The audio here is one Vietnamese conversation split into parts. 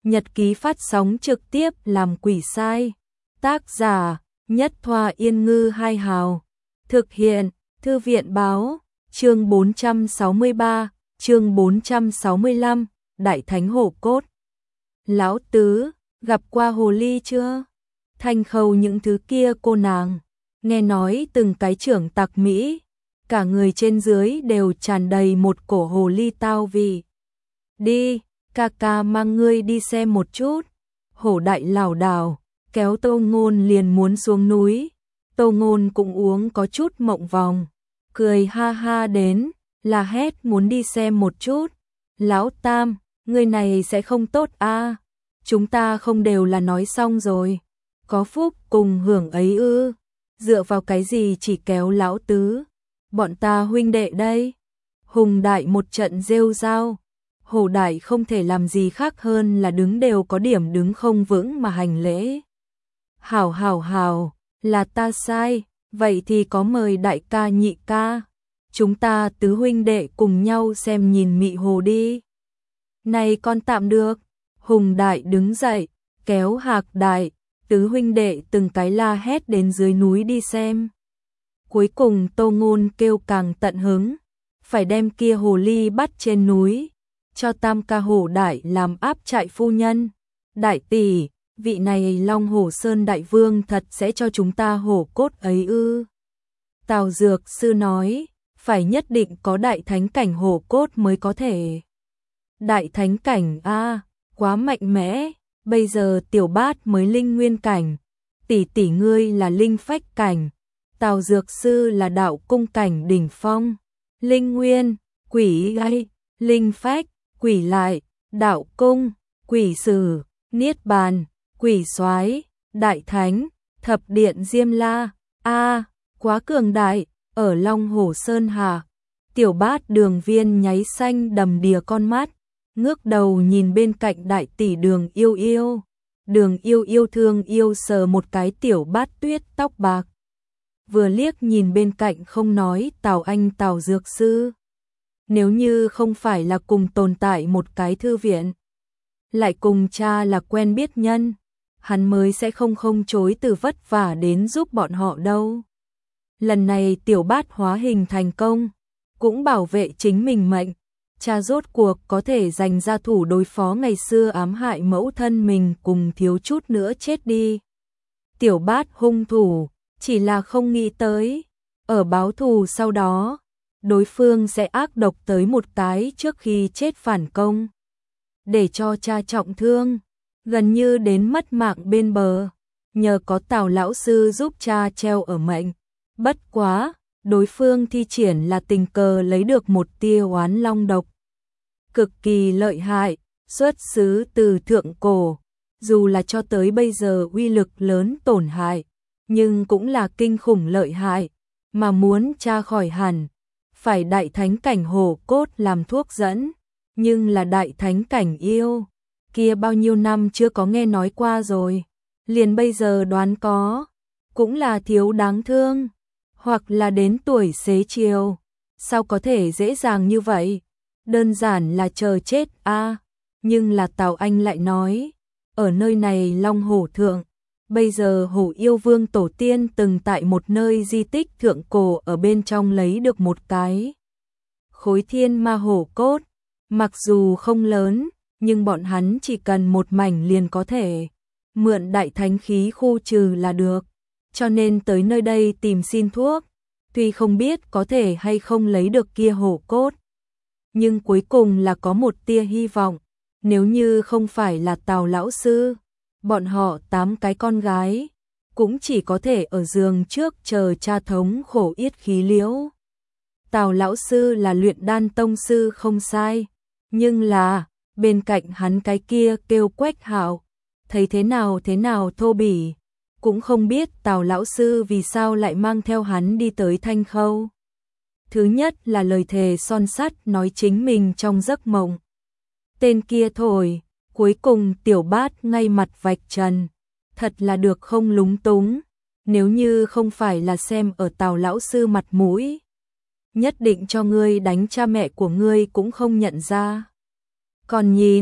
Nhật ký phát sóng trực tiếp làm quỷ sai. Tác giả Nhất Thoa Yên Ngư Hai Hào. Thực hiện Thư viện Báo. Chương 463, chương 465, Đại Thánh Hổ Cốt. Lão Tứ, gặp qua hồ ly chưa? Thanh Khâu những thứ kia cô nàng, nghe nói từng cái trưởng tặc Mỹ, cả người trên dưới đều tràn đầy một cổ hồ ly tao vị. Đi, ca ca mang ngươi đi xem một chút. Hổ Đại lảo đảo, kéo Tô Ngôn liền muốn xuống núi. Tô Ngôn cũng uống có chút mộng vòng, cười ha ha đến, là hét muốn đi xem một chút. Lão Tam, người này sẽ không tốt a? Chúng ta không đều là nói xong rồi, có phúc cùng hưởng ấy ư? Dựa vào cái gì chỉ kéo lão tứ? Bọn ta huynh đệ đây. Hùng Đại một trận rêu rao. Hổ Đại không thể làm gì khác hơn là đứng đều có điểm đứng không vững mà hành lễ. Hảo, là ta sai, vậy thì có mời đại ca nhị ca. Chúng ta tứ huynh đệ cùng nhau xem nhìn mị hồ đi. Này con tạm được. Hùng Đại đứng dậy, kéo Hạc Đại, tứ huynh đệ từng cái la hét đến dưới núi đi xem. Cuối cùng Tô Ngôn kêu càng tận hứng, phải đem kia hồ ly bắt trên núi, cho Tam ca Hổ Đại làm áp trại phu nhân. Đại tỷ, vị này Long Hổ Sơn đại vương thật sẽ cho chúng ta hổ cốt ấy ư? Tào Dược Sư nói, phải nhất định có đại thánh cảnh hổ cốt mới có thể. Đại thánh cảnh a, quá mạnh mẽ, bây giờ Tiểu Bát mới linh nguyên cảnh, tỷ tỷ ngươi là linh phách cảnh, Tào Dược Sư là đạo cung cảnh đỉnh phong. Linh nguyên, quỷ gai, linh phách, quỷ lại, đạo cung, quỷ sử, niết bàn, quỷ soái, đại thánh, thập điện Diêm La. A, quá cường đại. Ở Long Hổ Sơn hà. Tiểu Bát Đường Viên nháy xanh đầm đìa con mắt, ngước đầu nhìn bên cạnh đại tỷ Đường Yêu Yêu. Đường Yêu Yêu thương yêu sờ một cái Tiểu Bát Tuyết tóc bạc, vừa liếc nhìn bên cạnh không nói Tào Anh Tào Dược Sư. Nếu như không phải là cùng tồn tại một cái thư viện, lại cùng cha là quen biết nhân, hắn mới sẽ không chối từ vất vả đến giúp bọn họ đâu. Lần này Tiểu Bát hóa hình thành công, cũng bảo vệ chính mình mệnh, cha rốt cuộc có thể dành ra thủ đối phó ngày xưa ám hại mẫu thân mình cùng thiếu chút nữa chết đi. Tiểu Bát hung thủ, chỉ là không nghĩ tới, ở báo thù sau đó, đối phương sẽ ác độc tới một cái trước khi chết phản công, để cho cha trọng thương, gần như đến mất mạng bên bờ, nhờ có Tào lão sư giúp cha treo ở mệnh. Bất quá, đối phương thi triển là tình cờ lấy được một tia oán long độc, cực kỳ lợi hại, xuất xứ từ thượng cổ, dù là cho tới bây giờ uy lực lớn tổn hại, nhưng cũng là kinh khủng lợi hại, mà muốn tra khỏi hẳn, phải đại thánh cảnh hổ cốt làm thuốc dẫn, nhưng là đại thánh cảnh yêu, kia bao nhiêu năm chưa có nghe nói qua rồi, liền bây giờ đoán có, cũng là thiếu đáng thương, hoặc là đến tuổi xế chiều, sao có thể dễ dàng như vậy, đơn giản là chờ chết a. Nhưng là Tào Anh lại nói, ở nơi này Long Hổ Thượng, bây giờ Hổ Yêu Vương tổ tiên từng tại một nơi di tích thượng cổ ở bên trong lấy được một cái khối thiên ma hổ cốt, mặc dù không lớn, nhưng bọn hắn chỉ cần một mảnh liền có thể mượn đại thánh khí khu trừ là được, cho nên tới nơi đây tìm xin thuốc, tuy không biết có thể hay không lấy được kia hổ cốt, nhưng cuối cùng là có một tia hy vọng, nếu như không phải là Tào lão sư, bọn họ 8 cái con gái cũng chỉ có thể ở giường trước chờ cha thống khổ yết khí liễu. Tào lão sư là luyện đan tông sư không sai, nhưng là bên cạnh hắn cái kia kêu Quách Hạo, thấy thế nào thô bỉ, cũng không biết Tào lão sư vì sao lại mang theo hắn đi tới Thanh Khâu. Thứ nhất là lời thề son sắt nói chính mình trong giấc mộng. Tên kia thổi, cuối cùng Tiểu Bát ngay mặt vạch trần, thật là được không lúng túng, nếu như không phải là xem ở Tào lão sư mặt mũi, nhất định cho ngươi đánh cha mẹ của ngươi cũng không nhận ra. Còn nhìn,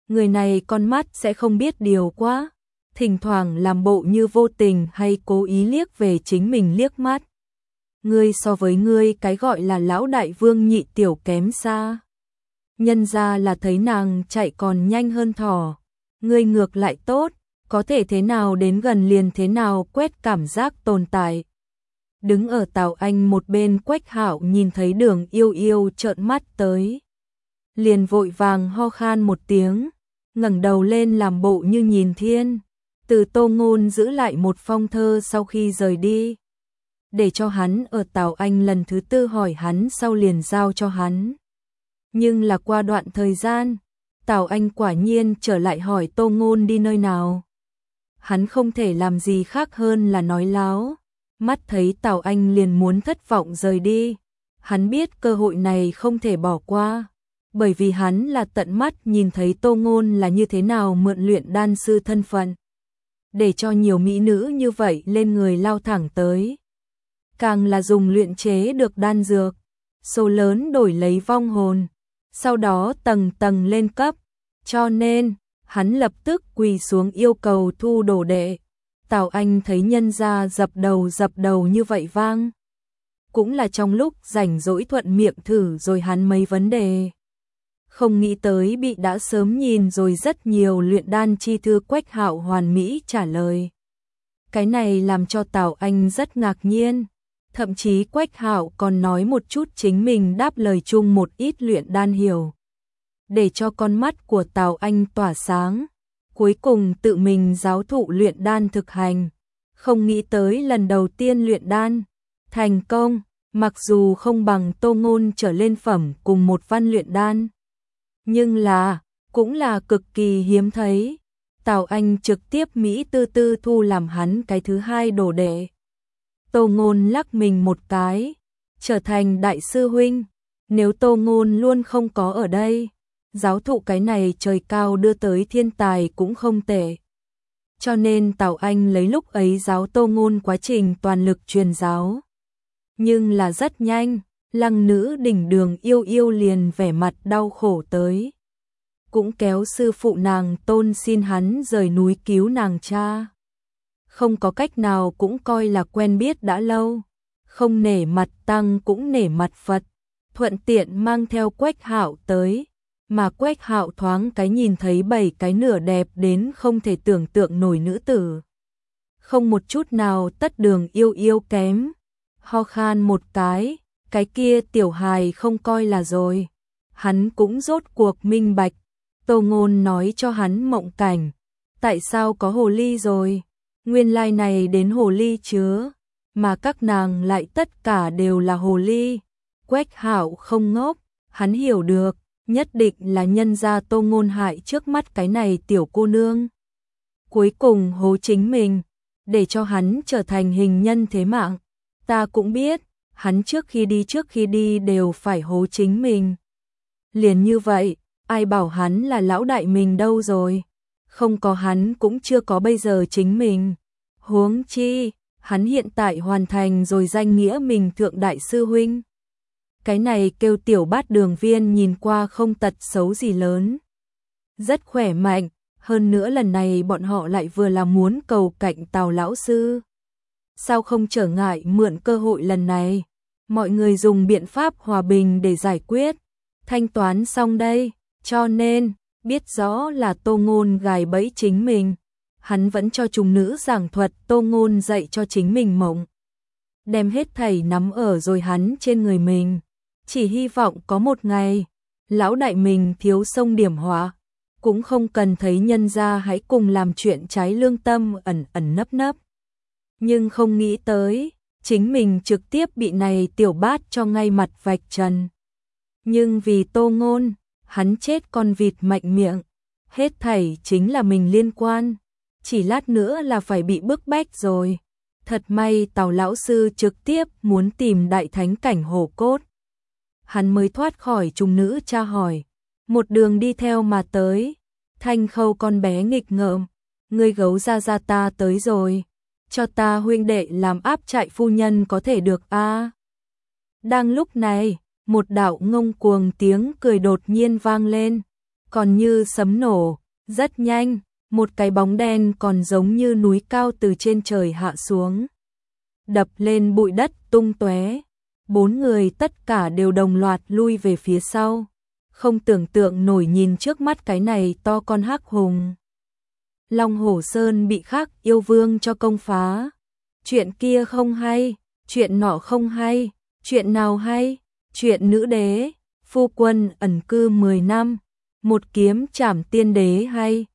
Người này con mắt sẽ không biết điều quá, thỉnh thoảng làm bộ như vô tình hay cố ý liếc về chính mình liếc mắt. Ngươi so với ngươi cái gọi là lão đại vương nhị tiểu kém xa. Nhân ra là thấy nàng chạy còn nhanh hơn thỏ. Ngươi ngược lại tốt, có thể thế nào đến gần liền thế nào quét cảm giác tồn tại. Đứng ở Tào Anh một bên Quách Hạo nhìn thấy Đường Yêu Yêu trợn mắt tới. Liền vội vàng ho khan một tiếng, ngẩng đầu lên làm bộ như nhìn thiên. Từ Tô Ngôn giữ lại một phong thơ sau khi rời đi. Để cho hắn ở Tào Anh lần thứ tư hỏi hắn sau liền giao cho hắn. Nhưng là qua đoạn thời gian, Tào Anh quả nhiên trở lại hỏi Tô Ngôn đi nơi nào. Hắn không thể làm gì khác hơn là nói láo. Mắt thấy Tào Anh liền muốn thất vọng rời đi. Hắn biết cơ hội này không thể bỏ qua. Bởi vì hắn là tận mắt nhìn thấy Tô Ngôn là như thế nào mượn luyện đan sư thân phận. Để cho nhiều mỹ nữ như vậy lên người lao thẳng tới. Càng là dùng luyện chế được đan dược. Số lớn đổi lấy vong hồn. Sau đó tầng tầng lên cấp. Cho nên, hắn lập tức quỳ xuống yêu cầu thu đồ đệ. Tào Anh thấy nhân gia dập đầu như vậy vang. Cũng là trong lúc rảnh rỗi thuận miệng thử rồi hắn mấy vấn đề. Không nghĩ tới bị đã sớm nhìn rồi rất nhiều luyện đan chi thư Quách Hạo hoàn mỹ trả lời. Cái này làm cho Tào Anh rất ngạc nhiên. Thậm chí Quách Hạo còn nói một chút chính mình đáp lời chung một ít luyện đan hiểu. Để cho con mắt của Tào Anh tỏa sáng. Cuối cùng tự mình giáo thụ luyện đan thực hành. Không nghĩ tới lần đầu tiên luyện đan. Thành công, mặc dù không bằng Tô Ngôn trở lên phẩm cùng một văn luyện đan. Nhưng là, cũng là cực kỳ hiếm thấy. Tào Anh trực tiếp Mỹ tư tư thu làm hắn cái thứ hai đồ đệ. Tô Ngôn lắc mình một cái, trở thành đại sư huynh. Nếu Tô Ngôn luôn không có ở đây, giáo thụ cái này trời cao đưa tới thiên tài cũng không tệ. Cho nên Tào Anh lấy lúc ấy giáo Tô Ngôn quá trình toàn lực truyền giáo. Nhưng là rất nhanh, Lăng nữ đỉnh Đường Yêu Yêu liền vẻ mặt đau khổ tới. Cũng kéo sư phụ nàng Tôn xin hắn rời núi cứu nàng cha. Không có cách nào cũng coi là quen biết đã lâu. Không nể mặt tăng cũng nể mặt Phật. Thuận tiện mang theo Quách Hạo tới. Mà Quách Hạo thoáng cái nhìn thấy 7 cái nửa đẹp đến không thể tưởng tượng nổi nữ tử. Không một chút nào tất Đường Yêu Yêu kém. Ho khan một cái kia tiểu hài không coi là rồi. Hắn cũng rốt cuộc minh bạch. Tô Ngôn nói cho hắn mộng cảnh. Tại sao có hồ ly rồi? Nguyên lai này đến hồ ly chứa. Mà các nàng lại tất cả đều là hồ ly. Quách Hạo không ngốc. Hắn hiểu được. Nhất định là nhân gia Tô Ngôn hại trước mắt cái này tiểu cô nương. Cuối cùng hố chính mình. Để cho hắn trở thành hình nhân thế mạng. Ta cũng biết. Hắn trước khi đi đều phải hố chính mình. Liền như vậy, ai bảo hắn là lão đại mình đâu rồi. Không có hắn cũng chưa có bây giờ chính mình. Huống chi, hắn hiện tại hoàn thành rồi danh nghĩa mình thượng đại sư huynh. Cái này kêu tiểu bát đường viên nhìn qua không tật xấu gì lớn. Rất khỏe mạnh, hơn nữa lần này bọn họ lại vừa là muốn cầu cạnh Tào lão sư. Sao không trở ngại mượn cơ hội lần này? Mọi người dùng biện pháp hòa bình để giải quyết. Thanh toán xong đây, cho nên, biết rõ là Tô Ngôn gài bẫy chính mình. Hắn vẫn cho trùng nữ giảng thuật Tô Ngôn dạy cho chính mình mộng. Đem hết thảy nắm ở rồi hắn trên người mình. Chỉ hy vọng có một ngày, lão đại mình thiếu sông điểm họa. Cũng không cần thấy nhân gia hãy cùng làm chuyện trái lương tâm ẩn ẩn nấp nấp. Nhưng không nghĩ tới, chính mình trực tiếp bị này tiểu bát cho ngay mặt vạch trần. Nhưng vì Tô Ngôn, hắn chết con vịt mạnh miệng. Hết thảy chính là mình liên quan. Chỉ lát nữa là phải bị bức bách rồi. Thật may Tào lão sư trực tiếp muốn tìm đại thánh cảnh hổ cốt. Hắn mới thoát khỏi trùng nữ tra hỏi. Một đường đi theo mà tới. Thanh Khâu con bé nghịch ngợm. Ngươi gấu ra ta tới rồi. Cho ta huynh đệ làm áp trại phu nhân có thể được a. Đang lúc này, một đạo ngông cuồng tiếng cười đột nhiên vang lên. còn như sấm nổ, rất nhanh, một cái bóng đen còn giống như núi cao từ trên trời hạ xuống, đập lên bụi đất tung tóe. 4 người tất cả đều đồng loạt lui về phía sau, không tưởng tượng nổi nhìn trước mắt cái này to con hắc hùng. Long Hổ Sơn bị Khắc Yêu Vương cho công phá. Chuyện kia không hay, chuyện nọ không hay, chuyện nào hay? Chuyện nữ đế, phu quân ẩn cư 10 năm, một kiếm trảm tiên đế hay?